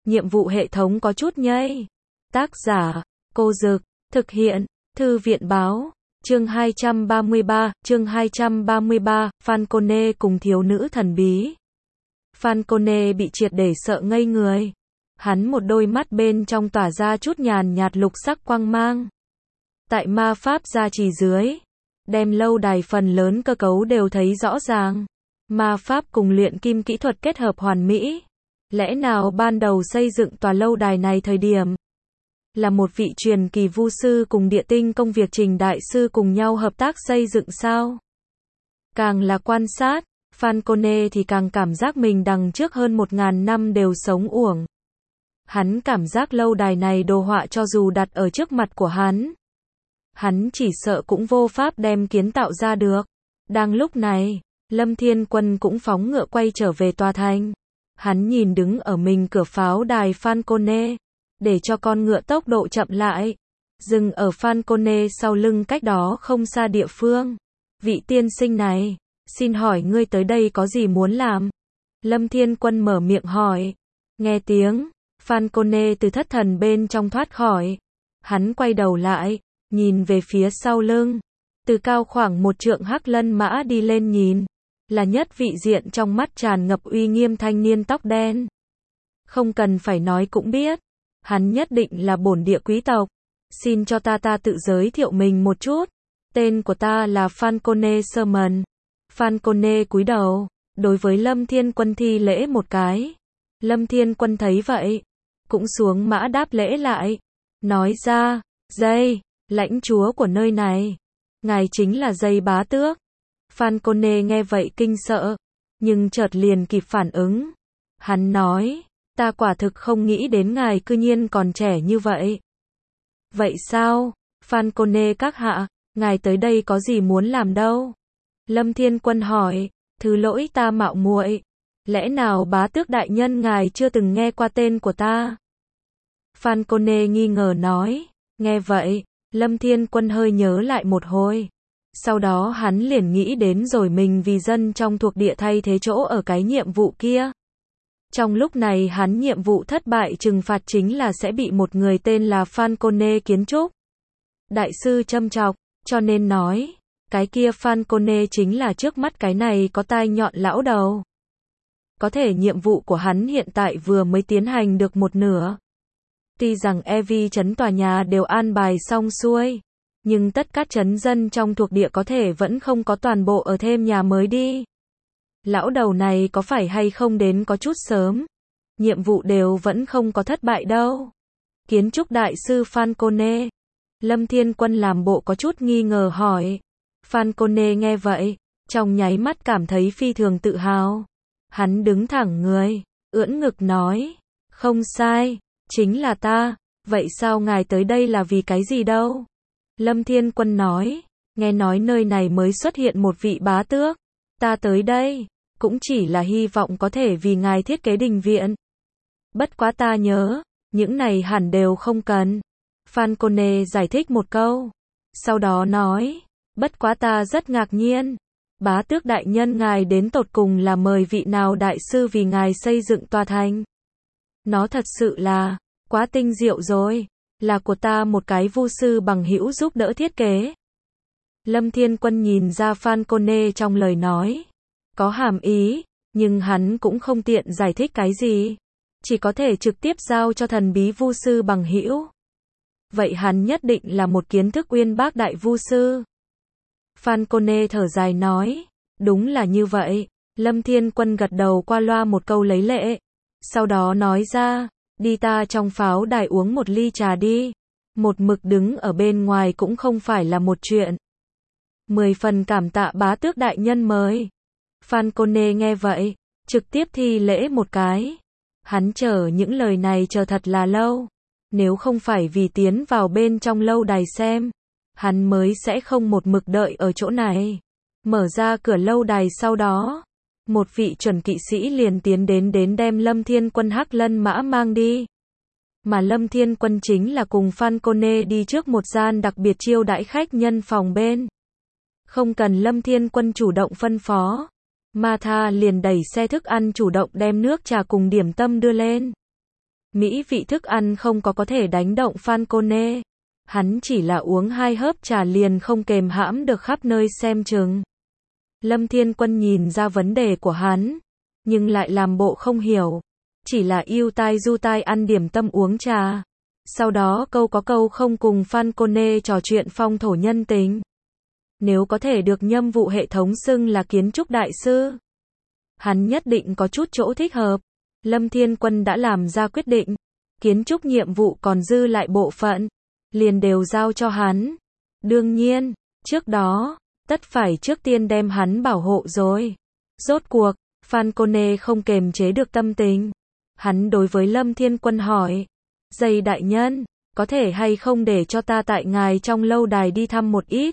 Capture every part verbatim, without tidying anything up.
nhiệm vụ hệ thống có chút nhây. Tác giả, Cô Dực, thực hiện, Thư viện báo, chương hai trăm ba mươi ba, chương hai trăm ba mươi ba, Falcone cùng thiếu nữ thần bí. Falcone bị triệt để sợ ngây người. Hắn một đôi mắt bên trong tỏa ra chút nhàn nhạt lục sắc quang mang. Tại ma pháp gia trì dưới, đem lâu đài phần lớn cơ cấu đều thấy rõ ràng. Ma pháp cùng luyện kim kỹ thuật kết hợp hoàn mỹ. Lẽ nào ban đầu xây dựng tòa lâu đài này thời điểm là một vị truyền kỳ vu sư cùng địa tinh công việc trình đại sư cùng nhau hợp tác xây dựng sao? Càng là quan sát, Falcone thì càng cảm giác mình đằng trước hơn một ngàn năm đều sống uổng. Hắn cảm giác lâu đài này đồ họa cho dù đặt ở trước mặt của hắn, hắn chỉ sợ cũng vô pháp đem kiến tạo ra được. Đang lúc này, Lâm Thiên Quân cũng phóng ngựa quay trở về tòa thành. Hắn nhìn đứng ở mình cửa pháo đài Falcone, để cho con ngựa tốc độ chậm lại, dừng ở Falcone sau lưng cách đó không xa địa phương. Vị tiên sinh này, xin hỏi ngươi tới đây có gì muốn làm? Lâm Thiên Quân mở miệng hỏi. Nghe tiếng Falcone từ thất thần bên trong thoát khỏi. Hắn quay đầu lại, nhìn về phía sau lưng. Từ cao khoảng một trượng hắc lân mã đi lên nhìn, là nhất vị diện trong mắt tràn ngập uy nghiêm thanh niên tóc đen. Không cần phải nói cũng biết, hắn nhất định là bổn địa quý tộc. Xin cho ta ta tự giới thiệu mình một chút. Tên của ta là Falcone Sherman. Falcone cúi đầu, đối với Lâm Thiên Quân thi lễ một cái. Lâm Thiên Quân thấy vậy, cũng xuống mã đáp lễ lại. Nói ra, dây, lãnh chúa của nơi này. Ngài chính là dây bá tước. Falcone nghe vậy kinh sợ, nhưng chợt liền kịp phản ứng. Hắn nói, ta quả thực không nghĩ đến ngài cư nhiên còn trẻ như vậy. Vậy sao, Falcone các hạ, ngài tới đây có gì muốn làm đâu? Lâm Thiên Quân hỏi, thứ lỗi ta mạo muội, lẽ nào bá tước đại nhân ngài chưa từng nghe qua tên của ta? Falcone nghi ngờ nói, nghe vậy, Lâm Thiên Quân hơi nhớ lại một hồi. Sau đó hắn liền nghĩ đến rồi mình vì dân trong thuộc địa thay thế chỗ ở cái nhiệm vụ kia. Trong lúc này hắn nhiệm vụ thất bại trừng phạt chính là sẽ bị một người tên là Falcone kiến trúc đại sư châm chọc, cho nên nói, cái kia Falcone chính là trước mắt cái này có tai nhọn lão đầu. Có thể nhiệm vụ của hắn hiện tại vừa mới tiến hành được một nửa. Tuy rằng e vê trấn tòa nhà đều an bài xong xuôi, nhưng tất các trấn dân trong thuộc địa có thể vẫn không có toàn bộ ở thêm nhà mới đi. Lão đầu này có phải hay không đến có chút sớm? Nhiệm vụ đều vẫn không có thất bại đâu. Kiến trúc đại sư Falcone. Lâm Thiên Quân làm bộ có chút nghi ngờ hỏi. Falcone nghe vậy, trong nháy mắt cảm thấy phi thường tự hào. Hắn đứng thẳng người, ưỡn ngực nói, không sai, chính là ta. Vậy sao ngài tới đây là vì cái gì đâu? Lâm Thiên Quân nói, nghe nói nơi này mới xuất hiện một vị bá tước. Ta tới đây, cũng chỉ là hy vọng có thể vì ngài thiết kế đình viện. Bất quá ta nhớ, những này hẳn đều không cần. Falcone giải thích một câu. Sau đó nói, bất quá ta rất ngạc nhiên. Bá tước đại nhân ngài đến tột cùng là mời vị nào đại sư vì ngài xây dựng tòa thành. Nó thật sự là, quá tinh diệu rồi. Là của ta một cái vu sư bằng hữu giúp đỡ thiết kế. Lâm Thiên Quân nhìn ra Falcone trong lời nói có hàm ý, nhưng hắn cũng không tiện giải thích cái gì, chỉ có thể trực tiếp giao cho thần bí vu sư bằng hữu. Vậy hắn nhất định là một kiến thức uyên bác đại vu sư. Falcone thở dài nói, đúng là như vậy. Lâm Thiên Quân gật đầu qua loa một câu lấy lệ, sau đó nói ra, đi ta trong pháo đài uống một ly trà đi. Một mực đứng ở bên ngoài cũng không phải là một chuyện. Mười phần cảm tạ bá tước đại nhân mời. Falcone nghe vậy, trực tiếp thi lễ một cái. Hắn chờ những lời này chờ thật là lâu. Nếu không phải vì tiến vào bên trong lâu đài xem, hắn mới sẽ không một mực đợi ở chỗ này. Mở ra cửa lâu đài sau đó, một vị chuẩn kỵ sĩ liền tiến đến đến đem Lâm Thiên Quân hắc lân mã mang đi. Mà Lâm Thiên Quân chính là cùng Falcone đi trước một gian đặc biệt chiêu đãi khách nhân phòng bên. Không cần Lâm Thiên Quân chủ động phân phó, Martha liền đẩy xe thức ăn chủ động đem nước trà cùng điểm tâm đưa lên. Mỹ vị thức ăn không có có thể đánh động Falcone. Hắn chỉ là uống hai hớp trà liền không kềm hãm được khắp nơi xem chừng. Lâm Thiên Quân nhìn ra vấn đề của hắn, nhưng lại làm bộ không hiểu. Chỉ là yêu tai du tai ăn điểm tâm uống trà. Sau đó câu có câu không cùng Falcone trò chuyện phong thổ nhân tình. Nếu có thể được nhâm vụ hệ thống xưng là kiến trúc đại sư, hắn nhất định có chút chỗ thích hợp. Lâm Thiên Quân đã làm ra quyết định. Kiến trúc nhiệm vụ còn dư lại bộ phận, liền đều giao cho hắn. Đương nhiên, trước đó, tất phải trước tiên đem hắn bảo hộ rồi. Rốt cuộc, Falcone không kềm chế được tâm tình. Hắn đối với Lâm Thiên Quân hỏi, Dày đại nhân, có thể hay không để cho ta tại ngài trong lâu đài đi thăm một ít?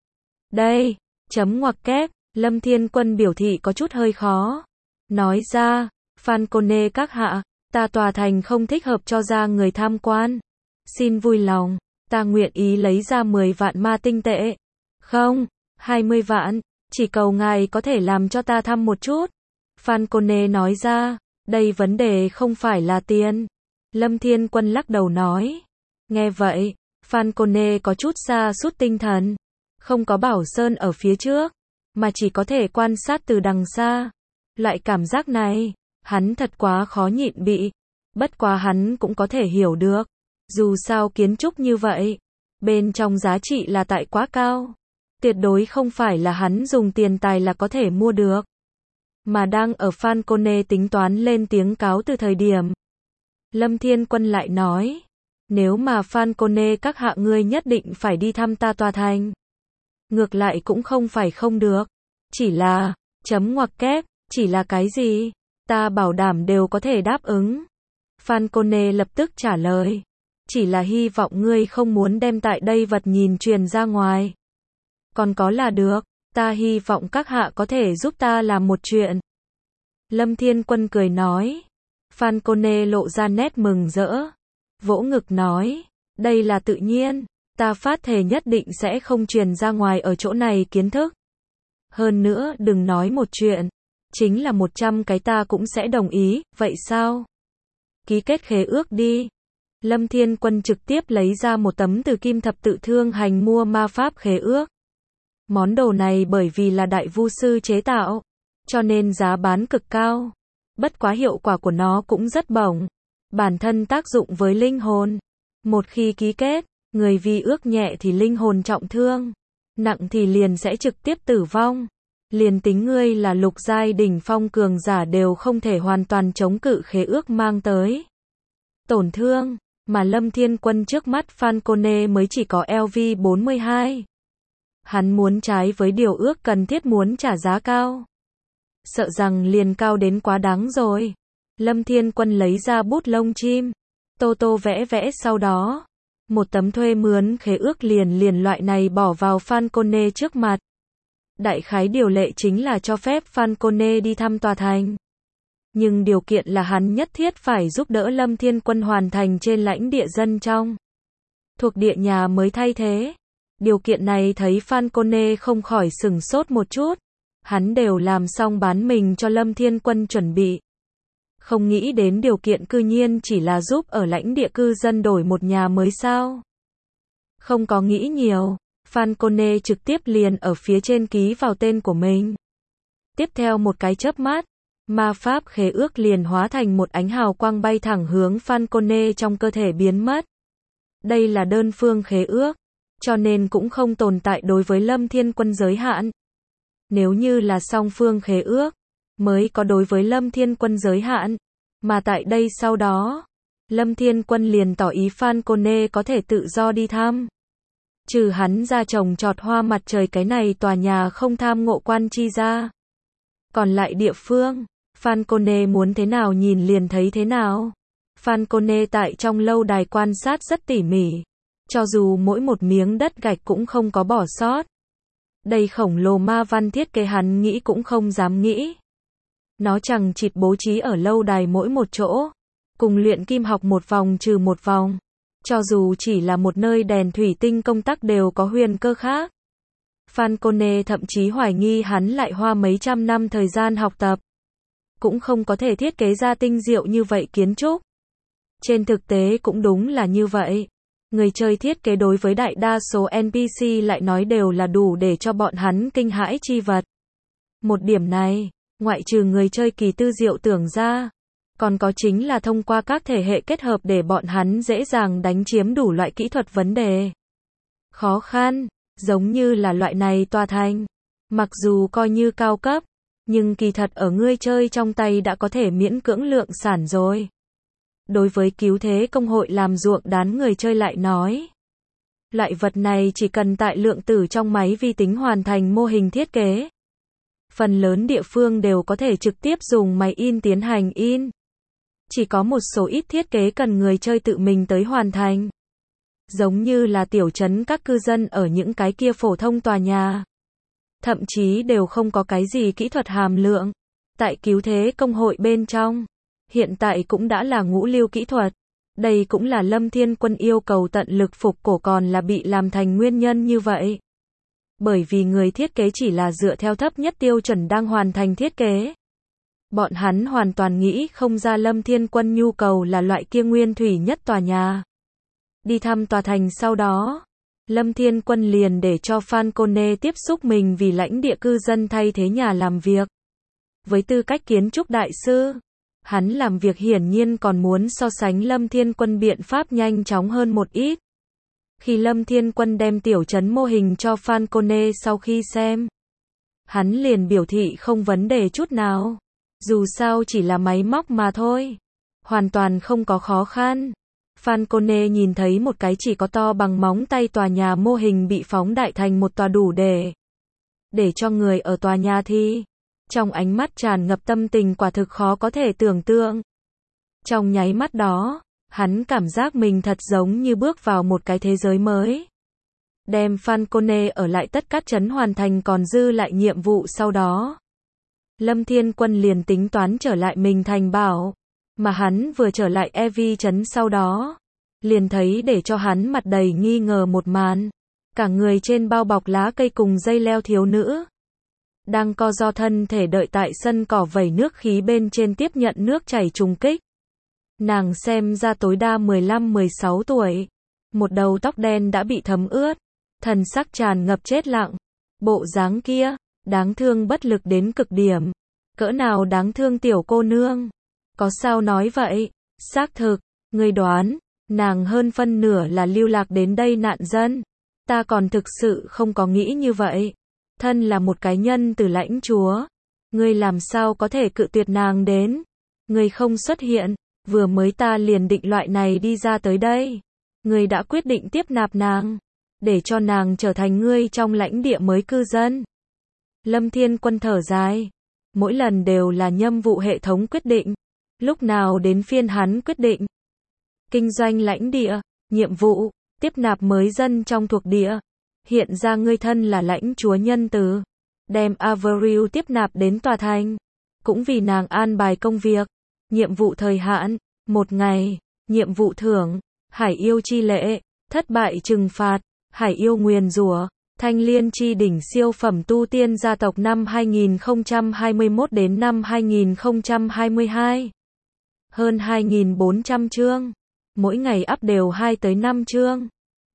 Đây, chấm ngoặc kép, Lâm Thiên Quân biểu thị có chút hơi khó. Nói ra, Falcone các hạ, ta tòa thành không thích hợp cho ra người tham quan. Xin vui lòng, ta nguyện ý lấy ra mười vạn ma tinh tệ. Không, hai mươi vạn, chỉ cầu ngài có thể làm cho ta thăm một chút. Falcone nói ra, đây vấn đề không phải là tiền. Lâm Thiên Quân lắc đầu nói. Nghe vậy, Falcone có chút sa sút tinh thần. Không có Bảo Sơn ở phía trước, mà chỉ có thể quan sát từ đằng xa. Loại cảm giác này, hắn thật quá khó nhịn bị. Bất quá hắn cũng có thể hiểu được. Dù sao kiến trúc như vậy, bên trong giá trị là tại quá cao. Tuyệt đối không phải là hắn dùng tiền tài là có thể mua được. Mà đang ở Falcone tính toán lên tiếng cáo từ thời điểm. Lâm Thiên Quân lại nói, nếu mà Falcone các hạ ngươi nhất định phải đi thăm ta tòa thành. Ngược lại cũng không phải không được. Chỉ là, chấm ngoặc kép, chỉ là cái gì? Ta bảo đảm đều có thể đáp ứng. Falcone lập tức trả lời. Chỉ là hy vọng ngươi không muốn đem tại đây vật nhìn truyền ra ngoài. Còn có là được, ta hy vọng các hạ có thể giúp ta làm một chuyện. Lâm Thiên Quân cười nói. Falcone lộ ra nét mừng rỡ. Vỗ ngực nói, đây là tự nhiên, ta phát thề nhất định sẽ không truyền ra ngoài ở chỗ này kiến thức. Hơn nữa đừng nói một chuyện, chính là một trăm cái ta cũng sẽ đồng ý, vậy sao? Ký kết khế ước đi. Lâm Thiên Quân trực tiếp lấy ra một tấm từ Kim Thập Tự Thương Hành mua ma pháp khế ước. Món đồ này bởi vì là đại vu sư chế tạo, cho nên giá bán cực cao. Bất quá hiệu quả của nó cũng rất bổng. Bản thân tác dụng với linh hồn. Một khi ký kết, người vi ước nhẹ thì linh hồn trọng thương, nặng thì liền sẽ trực tiếp tử vong. Liền tính ngươi là lục giai đỉnh phong cường giả đều không thể hoàn toàn chống cự khế ước mang tới tổn thương, mà Lâm Thiên Quân trước mắt Falcone mới chỉ có L V bốn mươi hai. Hắn muốn trái với điều ước cần thiết muốn trả giá cao. Sợ rằng liền cao đến quá đáng rồi. Lâm Thiên Quân lấy ra bút lông chim, tô tô vẽ vẽ sau đó. Một tấm thuê mướn khế ước liền liền loại này bỏ vào Falcone trước mặt. Đại khái điều lệ chính là cho phép Falcone đi thăm tòa thành. Nhưng điều kiện là hắn nhất thiết phải giúp đỡ Lâm Thiên Quân hoàn thành trên lãnh địa dân trong thuộc địa nhà mới thay thế. Điều kiện này thấy Falcone không khỏi sửng sốt một chút. Hắn đều làm xong bán mình cho Lâm Thiên Quân chuẩn bị. Không nghĩ đến điều kiện cư nhiên chỉ là giúp ở lãnh địa cư dân đổi một nhà mới sao. Không có nghĩ nhiều, Falcone trực tiếp liền ở phía trên ký vào tên của mình. Tiếp theo một cái chớp mắt, ma pháp khế ước liền hóa thành một ánh hào quang bay thẳng hướng Falcone trong cơ thể biến mất. Đây là đơn phương khế ước, cho nên cũng không tồn tại đối với Lâm Thiên Quân giới hạn. Nếu như là song phương khế ước, mới có đối với Lâm Thiên Quân giới hạn. Mà tại đây sau đó, Lâm Thiên Quân liền tỏ ý Falcone có thể tự do đi thăm. Trừ hắn ra trồng trọt hoa mặt trời cái này tòa nhà không tham ngộ quan chi ra. Còn lại địa phương, Falcone muốn thế nào nhìn liền thấy thế nào. Falcone tại trong lâu đài quan sát rất tỉ mỉ. Cho dù mỗi một miếng đất gạch cũng không có bỏ sót. Đây khổng lồ ma văn thiết kế hắn nghĩ cũng không dám nghĩ. Nó chẳng chịt bố trí ở lâu đài mỗi một chỗ. Cùng luyện kim học một vòng trừ một vòng. Cho dù chỉ là một nơi đèn thủy tinh công tắc đều có huyền cơ khác. Falcone thậm chí hoài nghi hắn lại hoa mấy trăm năm thời gian học tập. Cũng không có thể thiết kế ra tinh diệu như vậy kiến trúc. Trên thực tế cũng đúng là như vậy. Người chơi thiết kế đối với đại đa số en pê xê lại nói đều là đủ để cho bọn hắn kinh hãi chi vật. Một điểm này, ngoại trừ người chơi kỳ tư diệu tưởng ra, còn có chính là thông qua các thể hệ kết hợp để bọn hắn dễ dàng đánh chiếm đủ loại kỹ thuật vấn đề. Khó khăn, giống như là loại này tòa thành. Mặc dù coi như cao cấp, nhưng kỳ thật ở người chơi trong tay đã có thể miễn cưỡng lượng sản rồi. Đối với cứu thế công hội làm ruộng đán người chơi lại nói. Loại vật này chỉ cần tại lượng tử trong máy vi tính hoàn thành mô hình thiết kế. Phần lớn địa phương đều có thể trực tiếp dùng máy in tiến hành in. Chỉ có một số ít thiết kế cần người chơi tự mình tới hoàn thành. Giống như là tiểu trấn các cư dân ở những cái kia phổ thông tòa nhà. Thậm chí đều không có cái gì kỹ thuật hàm lượng. Tại cứu thế công hội bên trong, hiện tại cũng đã là ngũ lưu kỹ thuật. Đây cũng là Lâm Thiên Quân yêu cầu tận lực phục cổ còn là bị làm thành nguyên nhân như vậy. Bởi vì người thiết kế chỉ là dựa theo thấp nhất tiêu chuẩn đang hoàn thành thiết kế. Bọn hắn hoàn toàn nghĩ không ra Lâm Thiên Quân nhu cầu là loại kia nguyên thủy nhất tòa nhà. Đi thăm tòa thành sau đó, Lâm Thiên Quân liền để cho Falcone tiếp xúc mình vì lãnh địa cư dân thay thế nhà làm việc. Với tư cách kiến trúc đại sư, hắn làm việc hiển nhiên còn muốn so sánh Lâm Thiên Quân biện pháp nhanh chóng hơn một ít. Khi Lâm Thiên Quân đem tiểu trấn mô hình cho Falcone sau khi xem, hắn liền biểu thị không vấn đề chút nào. Dù sao chỉ là máy móc mà thôi. Hoàn toàn không có khó khăn. Falcone nhìn thấy một cái chỉ có to bằng móng tay tòa nhà mô hình bị phóng đại thành một tòa đủ để để cho người ở tòa nhà thi. Trong ánh mắt tràn ngập tâm tình quả thực khó có thể tưởng tượng. Trong nháy mắt đó, hắn cảm giác mình thật giống như bước vào một cái thế giới mới. Đem Falcone ở lại tất cát trấn hoàn thành còn dư lại nhiệm vụ sau đó. Lâm Thiên Quân liền tính toán trở lại mình thành bảo. Mà hắn vừa trở lại e vê trấn sau đó. Liền thấy để cho hắn mặt đầy nghi ngờ một màn. Cả người trên bao bọc lá cây cùng dây leo thiếu nữ. Đang co ro thân thể đợi tại sân cỏ vẩy nước khí bên trên tiếp nhận nước chảy trùng kích. Nàng xem ra tối đa mười lăm mười sáu tuổi. Một đầu tóc đen đã bị thấm ướt. Thần sắc tràn ngập chết lặng. Bộ dáng kia, đáng thương bất lực đến cực điểm. Cỡ nào đáng thương tiểu cô nương. Có sao nói vậy? Xác thực, ngươi đoán, nàng hơn phân nửa là lưu lạc đến đây nạn dân. Ta còn thực sự không có nghĩ như vậy. Thân là một cái nhân từ lãnh chúa. Ngươi làm sao có thể cự tuyệt nàng đến? Ngươi không xuất hiện, vừa mới ta liền định loại này đi ra tới đây. Ngươi đã quyết định tiếp nạp nàng, để cho nàng trở thành ngươi trong lãnh địa mới cư dân. Lâm Thiên Quân thở dài. Mỗi lần đều là nhiệm vụ hệ thống quyết định. Lúc nào đến phiên hắn quyết định. Kinh doanh lãnh địa, nhiệm vụ, tiếp nạp mới dân trong thuộc địa. Hiện ra ngươi thân là lãnh chúa nhân từ. Đem Avril tiếp nạp đến tòa thành. Cũng vì nàng an bài công việc. Nhiệm vụ thời hạn, một ngày. Nhiệm vụ thưởng, hải yêu chi lễ. Thất bại trừng phạt, hải yêu nguyền rủa. Thanh liên chi đỉnh siêu phẩm tu tiên gia tộc năm hai nghìn không trăm hai mươi mốt đến năm hai nghìn không trăm hai mươi hai. Hơn hai nghìn bốn trăm chương. Mỗi ngày up đều hai tới năm chương.